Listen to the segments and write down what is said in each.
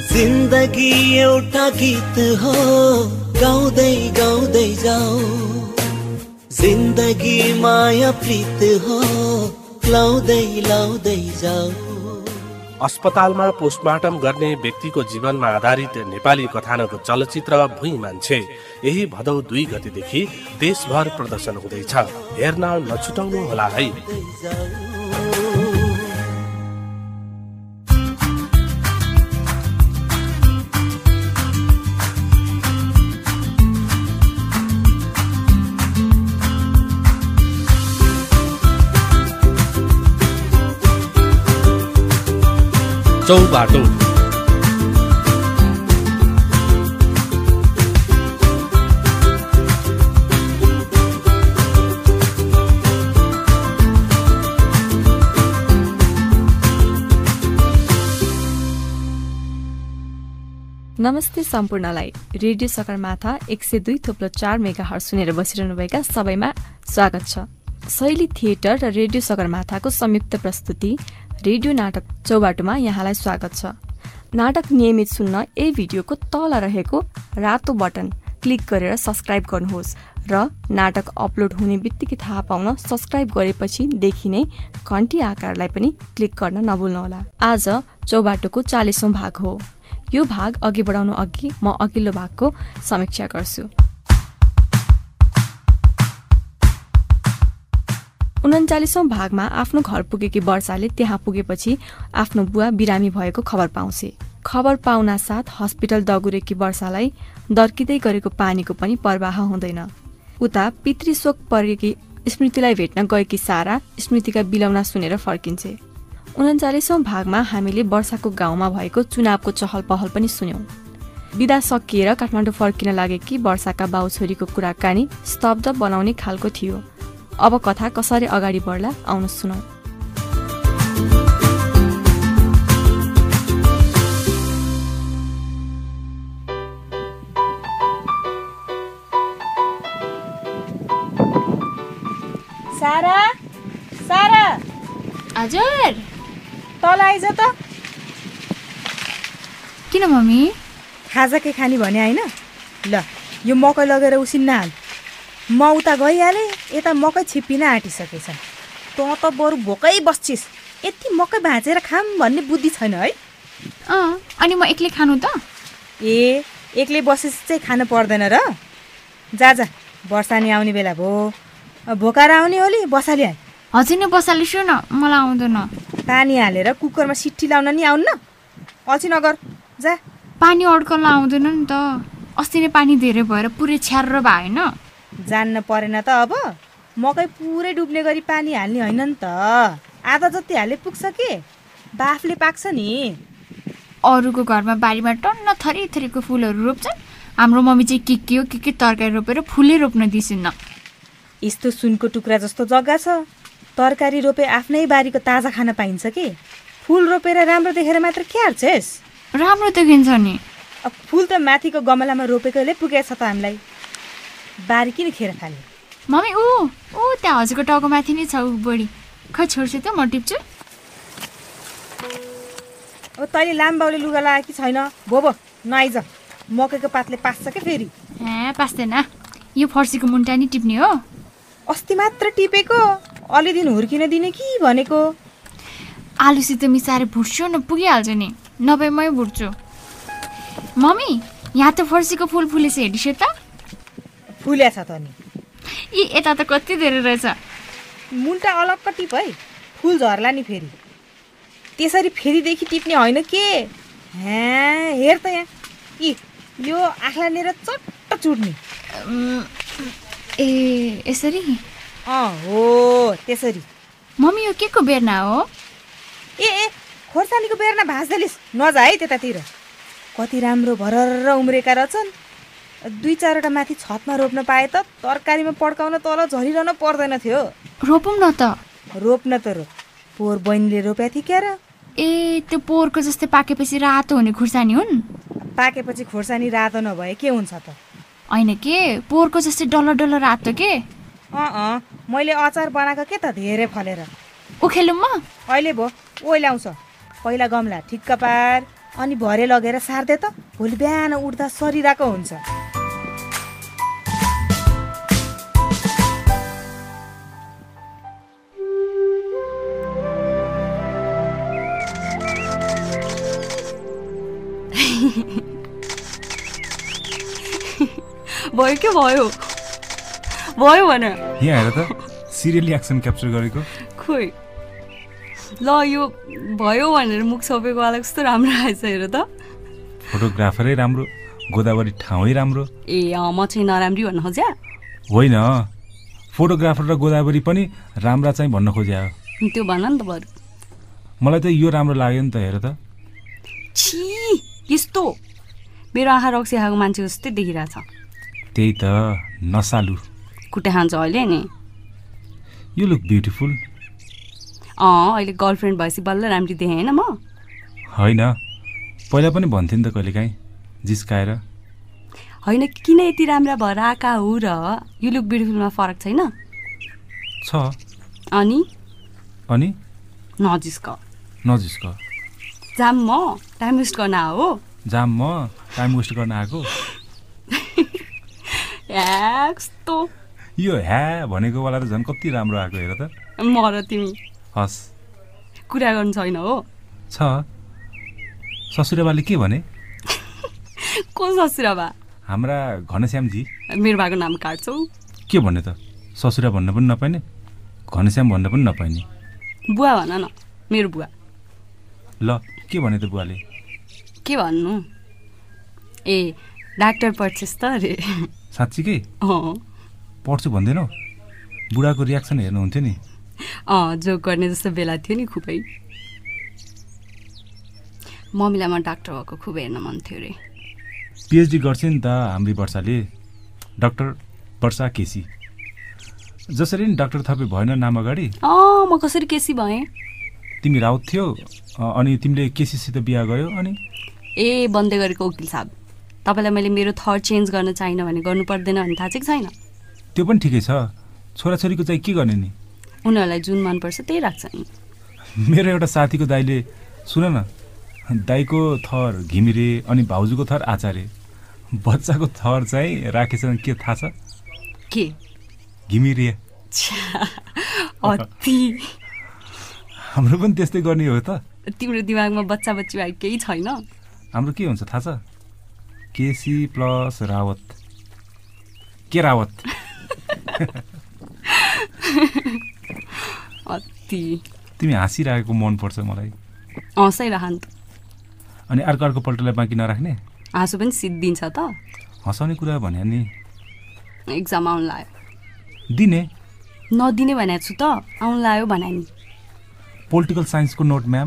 जिन्दगी एउटा गीत हो गाउँदै गाउँदै जाऊ जिन्दगी माया प्रीत हो लाउँदै लाउँदै जाऊ। अस्पतालमा पोस्टमार्टम गर्ने व्यक्तिको जीवनमा आधारित नेपाली कथानक चलचित्र भुइँ मान्छे यही भदौ 2 गतेदेखि देशभर प्रदर्शन हुँदैछ। हेर्न नछुटाउनु होला है। चौबाटो नमस्ते सम्पूर्णलाई। रेडियो सगरमाथा 102.4 मेगाहर्ज सुनेर बसिरहनुभएका सबैमा स्वागत छ। शैली थिएटर र रेडियो सगरमाथाको संयुक्त प्रस्तुति रेडियो नाटक चौबाटोमा यहाँलाई स्वागत छ। नाटक नियमित सुन्न यही भिडियोको तल रहेको रातो बटन क्लिक गरेर सब्स्क्राइब गर्नुहोस् र नाटक अपलोड हुने बित्तिकै थाहा पाउन सब्स्क्राइब गरेपछि देखिने घण्टी आकारलाई पनि क्लिक गर्न नभुल्नुहोला। आज चौबाटोको 40औं भाग हो। यो भाग अघि बढाउनु अघि म अघिल्लो भागको समीक्षा गर्छु। 39औं भागमा आफ्नो घर पुगेकी वर्षाले त्यहाँ पुगेपछि आफ्नो बुवा बिरामी भएको खबर पाउँछे। खबर पाउना साथ हस्पिटल दगुरेकी वर्षालाई दर्किँदै गरेको पानीको पनि परवाह हुँदैन। उता पितृशोक परेकी स्मृतिलाई भेट्न गएकी सारा स्मृतिका बिलौना सुनेर फर्किन्छे। 39औं भागमा हामीले वर्षाको गाउँमा भएको चुनावको चहल पहल पनि सुन्यौं। विदा सकिएर काठमाडौँ फर्किन लागेकी वर्षाका बाउ छोरीको कुराकानी स्तब्ध बनाउने खालको थियो। अब कथा कसरी अगाडि बढ्ला आउनु सुनौ। सारा सारा हजुर तल आइज त। किन मम्मी? खाजा के खानी भने हैन? ल यो मकै लगेर उसिन्न हाल। म उता गइहालेँ, यता मकै छिप्पिन आँटिसकेछ। तँ त बरु भोकै बस्छिस्। यति मकै भाँचेर खाम भन्ने बुद्धि छैन है? अनि म एक्लै खानु त? ए एक्लै बसेस चाहिँ खानु पर्दैन र? जा जा वर्षानी आउने बेला भो। भोकाएर आउने होली बसाली हाल। हजुर नै बसालिसु न, मलाई आउँदैन। पानी हालेर कुकरमा सिट्टी लाउन नि आउन्न? अझै नगर जा। पानी अड्कन आउँदैन नि त। अस्ति नै पानी धेरै भएर पुरै छ्यार्र भएन। जान्न परेन त अब? मकै पुरै डुब्ने गरी पानी हाल्ने होइन नि त। आधा जति हाले पुग्छ के? बाफले पाक्छ नि। अरूको घरमा बारीमा टन्न थरी थरीको फुलहरू रोप्छन्। हाम्रो मम्मी चाहिँ के तरकारी रोपेर फुलै रोप्न दिसिन्न। यस्तो सुनको टुक्रा जस्तो जग्गा छ, तरकारी रोपे आफ्नै बारीको ताजा खान पाइन्छ के? फुल रोपेर राम्रो देखेर मात्र के हार्छेस्? राम्रो देखिन्छ नि। अब फुल त माथिको गमलामा रोपेकोले पुगेछ त हामीलाई। बारी किन खेर खाले? मम्मी ऊ त्यहाँ हजुरको टाउको माथि नै छ बढी। खै छोड्छु त म टिप्छु। अब तैँले लामबाउले लुगा लगायो कि छैन? भो नआइज। मकैको पातले पास्छ के फेरि? पास्दैन। यो फर्सीको मुन्टा नि टिप्ने हो? अस्ति मात्र टिपेको, अलि दिन हुर्किन दिने कि भनेको। आलुसित मिसाएर भुट्छु न पुगिहाल्छ नि, नभए मै भुट्छु। मम्मी यहाँ त फर्सीको फुल फुलेछ हेरिस त? फुल्या छ त नि। यता त कति धेरै रहेछ। मुन्टा अलग्ग टिप है, फुल झर्ला नि फेरि। त्यसरी फेरिदेखि टिप्ने होइन के? हेर त यहाँ यो आँखा लिएर चट्ट चुड्ने। ए यसरी? हो त्यसरी। मम्मी यो के को बेर्ना हो? ए खोर्सानीको बेर्ना भाँच्दैलिस्, नजा है त्यतातिर। कति राम्रो भरर उम्रेका रहेछन्। 2-4वटा माथि छतमा रोप्न पाए त तरकारीमा पड्काउन तल झरिरहन पर्दैन थियो। रोपौँ न त। रोप्न त रोप। पोहोर बहिनीले रोप्या थिए क्या र? ए त्यो पोहोरको जस्तै पाकेपछि रातो हुने खुर्सानी हुन्? पाकेपछि खुर्सानी रातो नभए के हुन्छ त? होइन के, पोहोरको जस्तै डल्लो डल्लो रातो के? मैले अचार बनाएको के त धेरै फलेर। उखेलौँ म? अहिले भो ओइलाउँछ। पहिला गमला ठिक्क पार, अनि भरे लगेर सार्दे त, भोलि बिहान उठ्दा सरिरहेको हुन्छ। भयो के भयो भयो भने यहाँ हेर त सिरियली एक्सन क्याप्चर गरेको। खोइ ल यो भयो भनेर मुख छोपेको वाला कस्तो राम्रो आएछ हेर त। फोटोग्राफरै राम्रो, गोदावरी ठाउँै राम्रो। ए म चाहिँ नराम्री भन्न खोज्या? होइन, फोटोग्राफर र गोदावरी पनि राम्रा चाहिँ भन्न खोज्या। त्यो भन नि त बरु। मलाई त यो राम्रो लाग्यो नि त। हेर त छि यस्तो मेरो आँखा रक्सी खाएको मान्छे जस्तै देखिरहेछ। त्यही त नसालु कुटे खान्छ अहिले नि। You look beautiful. अहिले गर्लफ्रेन्ड भएपछि बल्ल राम्री देखेँ होइन म? होइन, पहिला पनि भन्थ्यो नि त कहिलेकाहीँ जिस्काएर। होइन किन यति राम्रा भएर आएका हो र यु लुक ब्युटिफुलमा फरक छैन? छ। अनि अनि नजिस्क नजिस्क। जाम म टाइम वेस्ट गर्न हो? जाम म टाइम वेस्ट गर्न आएको? यस्तो यो ह्या भनेको वाला त झन् कति राम्रो आएको हेर त। म र तिमी हस् कुरा गर्नु छैन हो? छ। ससुराबाले के भने? को ससुराबा? हाम्रा घनश्यामजी। मेरो बाको नाम काट्छौ? के भन्ने त? ससुरा भन्न पनि नपाइने, घनश्याम भन्न पनि नपाइने। बुवा भन न, मेरो बुवा। ल के भने त बुवाले? के भन्नु? ए डाक्टर पढ्छस् त अरे। साँच्चीकै? पढ्छु भन्दैनौ? बुढाको रियाक्सन हेर्नुहुन्थ्यो नि। जोक गर्ने जस्तो बेला थियो नि खुबै। मम्मीलाई म डाक्टर भएको खुब हेर्न मन थियो रे। पिएचडी गर्छ नि त हाम्री वर्षाले, डाक्टर वर्षा केसी। जसरी नि डाक्टर थपे भएन नाम अगाडि। म कसरी केसी भएँ? तिमी राउत थियो अनि तिमीले केसीसित बिहा गयो अनि? ए बन्दै गरेको वकिल साहब, तपाईँलाई मैले मेरो थर चेन्ज गर्न चाहिनँ भने गर्नु पर्दैन भने थाहा चाहिँ छैन? त्यो पनि ठिकै छ। छोराछोरीको चाहिँ के गर्ने नि? उनीहरूलाई जुन मनपर्छ त्यही राख्छ नि। मेरो एउटा साथीको दाइले, सुन न, दाइको थर घिमिरे अनि भाउजूको थर आचार्य, बच्चाको थर चाहिँ राखेछ के थाहा छ? के? घिमिरे। अति हाम्रो पनि त्यस्तै गर्ने हो त। तिम्रो दिमागमा बच्चा बच्ची भाइ केही छैन? हाम्रो के हुन्छ थाहा छ? केसी प्लस रावत। के रावत? अति तिमी हाँसिरहेको मनपर्छ मलाई। हँसाइरह नि त। अनि अर्को पल्टलाई बाँकी नराख्ने? हाँसो पनि सिद्धिन्छ त। हँसाउने कुरा भने नि। एक्जाम आउनु लाग्यो। दिने नदिने भनेको छु त, आउनु लाग्यो भने नि। पोलिटिकल साइन्सको नोट म्याम।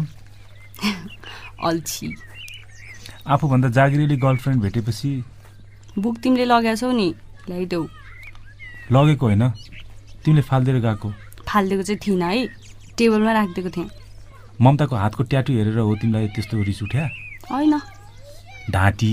अल्छी। आफूभन्दा जागिरेली गर्लफ्रेन्ड भेटेपछि बुक तिमीले लगाएछौ नि, ल्याइदेऊ। लगेको होइन, तिमीले फालिदिएर गएको। फालिदिएको चाहिँ थिइनँ है, टेबलमा राखिदिएको थिएँ। ममताको हातको ट्याटु हेरेर हो तिमीलाई त्यस्तो रिस उठ्या? होइन। ढाँटी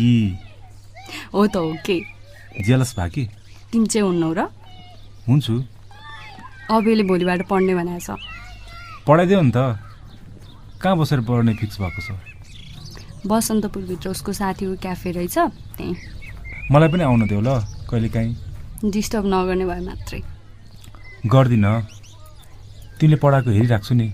हो त हो के? जेलस भए कि? तिमी चाहिँ हुन्नौ र? हुन्छु। अबेले भोलिबाट पढ्ने भनेको छ। पढाइदेऊ नि त। कहाँ बसेर पढ्ने फिक्स भएको छ? बसन्तपुरभित्र उसको साथीको क्याफे रहेछ त्यहीँ। मलाई पनि आउन देऊ ल कहिलेकाहीँ। डिस्टर्ब नगर्ने भए मात्रै। गर्दिन, तिमीले पढाएको हेरिराख्छु नि।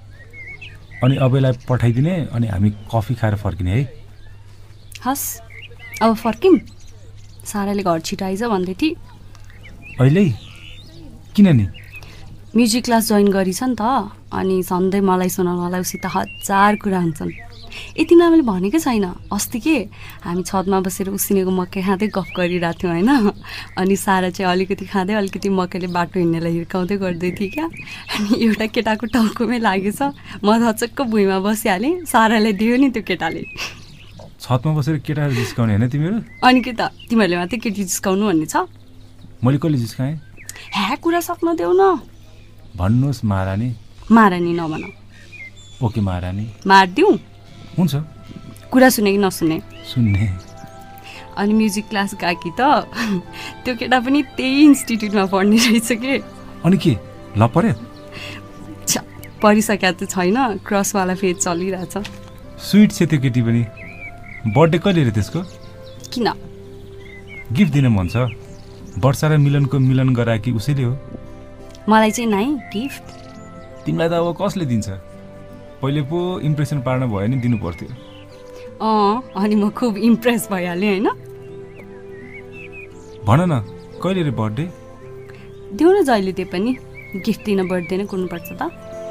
अनि अबेलाई पठाइदिने अनि हामी कफी खाएर फर्किने है। हस् अब फर्किम। साराले घर छिटो आइज भन्दै थिए। अहिले किन नि? म्युजिक क्लास जोइन गरिछ नि त, अनि सधैँ मलाई सुनाउनलाई उसित हजार कुरा हुन्छन्। यति मैले भनेकै छैन। अस्ति के हामी छतमा बसेर उसिनेको मकै खाँदै गफ गरिरहेको थियौँ होइन। अनि सारा चाहिँ अलिकति खाँदै अलिकति मकैले बाटो हिँड्नेलाई हिर्काउँदै गर्दै थिएँ क्या। अनि एउटा केटाको टाउकोमै लागेछ, म धचक्क भुइँमा बसिहालेँ। सारालाई दियो नि त्यो केटाले। छतमा बसेर केटाहरू जिस्काउने होइन तिमीहरू? अनि के त तिमीहरूले मात्रै केटी जिस्काउनु भन्ने छ? मैले कहिले जिस्काएँ? ह्या कुरा सक्न देऊ न। भन्नुहोस् महारानी। महारानी नभन। ओके महारानी। मारिदिउँ? हुन्छ। कुरा सुने कि नसुने? सुन्ने। अनि म्युजिक क्लास गएकी त त्यो केटा पनि त्यही इन्स्टिट्युटमा पढ्ने रहेछ के। अनि के ल पर्यो? पढिसकेको त छैन, क्रसवाला फेज चलिरहेछ। स्विट छ त्यो केटी पनि। बर्थडे कहिले रे त्यसको? किन? गिफ्ट दिन मन छ। वर्षा र मिलनको मिलन गराएकी उसैले हो। मलाई चाहिँ नाइ गिफ्ट। तिमीलाई त अब कसले दिन्छ? पहिले पो इम्प्रेसन पार्न भयो नि दिनु पर्थ्यो। अनि म खुब इम्प्रेस भइहालेँ होइन। भन न कहिले रे बर्थडे? देऊ न जहिले त्यो पनि। गिफ्ट दिन बर्थडे नै कुर्नुपर्छ त।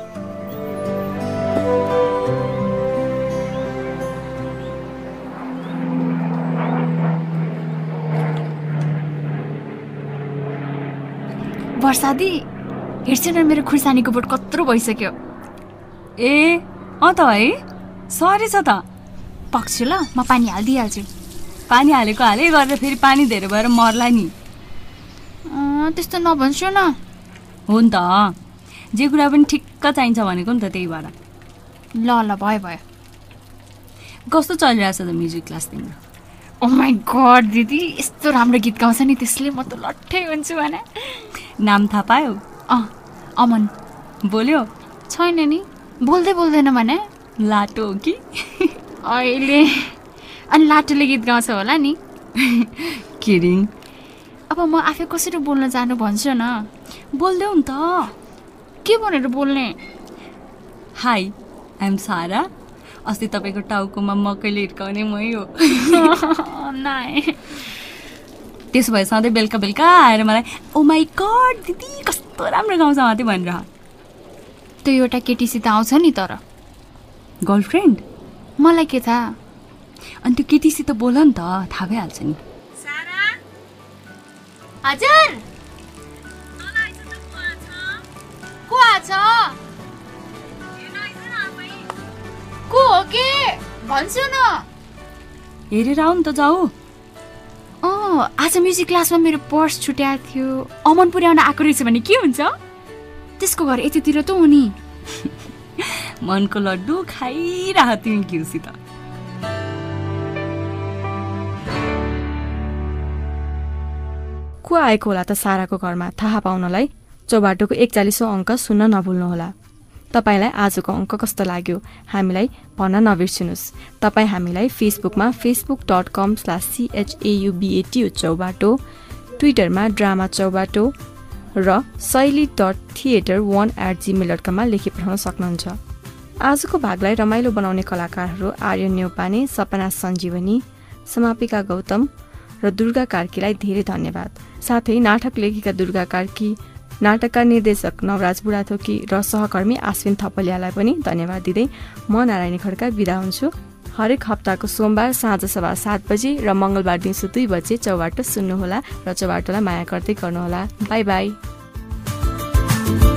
वर्षादी हेर्छु न मेरो खुर्सानीको बोट कत्रो भइसक्यो। ए त है सरी छ त। पक्छु ल, म पानी हालिदिइहाल्छु। पानी हालेको हाले गरेर फेरि पानी धेरै भएर मर्ला नि। त्यस्तो नभन्छु न। हो नि त, जे कुरा पनि ठिक्क चाहिन्छ भनेको नि त, त्यही भएर। ल ल भयो भयो। कस्तो चलिरहेछ त म्युजिक क्लास तिम्रो? ओ माई गड दिदी, यस्तो राम्रो गीत गाउँछ नि त्यसले, म त लट्ठै हुन्छु भने। नाम थाहा पायो? अमन। बोल्यो? छैन नि, बोल्दै बोल्दैन भने। लाटो हो कि? अहिले अनि लाटोले गीत गाउँछ होला नि। किडिङ। अब म आफै कसरी बोल्न जानु भन्छु न। बोल्देऊ नि त। के भनेर बोल्ने? हाई, आइ एम सारा। अस्ति तपाईँको टाउकोमा मकैले हिर्काउने मै हो। नाइ। त्यसो भए सधैँ बेलुका बेलुका आएर मलाई ओ माई गड दिदी कस्तो राम्रो गाउँछ मात्रै भनेर। त्यो एउटा केटीसित आउँछ नि। तर गर्लफ्रेन्ड? मलाई के थाहा। अनि त्यो केटीसित बोल नि त, थाहा भइहाल्छ नि। हजुर को आछ? को हो के भन्छु न। हेरेर आऊ नि त जाऊ। आज म्युजिक क्लासमा मेरो पर्स छुट्याएको थियो। अमन पुर्याउन आएको रहेछ भने के हुन्छ? त्यसको घर यतितिर त हो नि। मनको लड्डु खाइरह तिमी घिउसित। को आएको होला त साराको घरमा थाहा पाउनलाई चौबाटोको 41औं अङ्क सुन्न नभुल्नुहोला। तपाईँलाई आजको अङ्क कस्तो लाग्यो हामीलाई भन्न नबिर्सिनुहोस्। तपाईँ हामीलाई फेसबुकमा facebook.com/CHAUBATU चौबाटो, ट्विटरमा ड्रामा चौबाटो र शैली.theater1@gmail.com मा लेखी पठाउन सक्नुहुन्छ। आजको भागलाई रमाइलो बनाउने कलाकारहरू आर्यन न्यौपाने, सपना सञ्जीवनी, समापिका गौतम र दुर्गा कार्कीलाई धेरै धन्यवाद। साथै नाटक लेखिका दुर्गा कार्की, नाटकका निर्देशक नवराज बुढाथोकी र सहकर्मी आश्विन थपलियालाई पनि धन्यवाद दिँदै म नारायणी खड्का बिदा हुन्छु। हरेक हप्ताको सोमबार साँझ 7:15 बजे र मङ्गलबार दिउँसो 2 बजे चौबाटो सुन्नुहोला र चौबाटोलाई माया गर्दै गर्नुहोला। Bye by.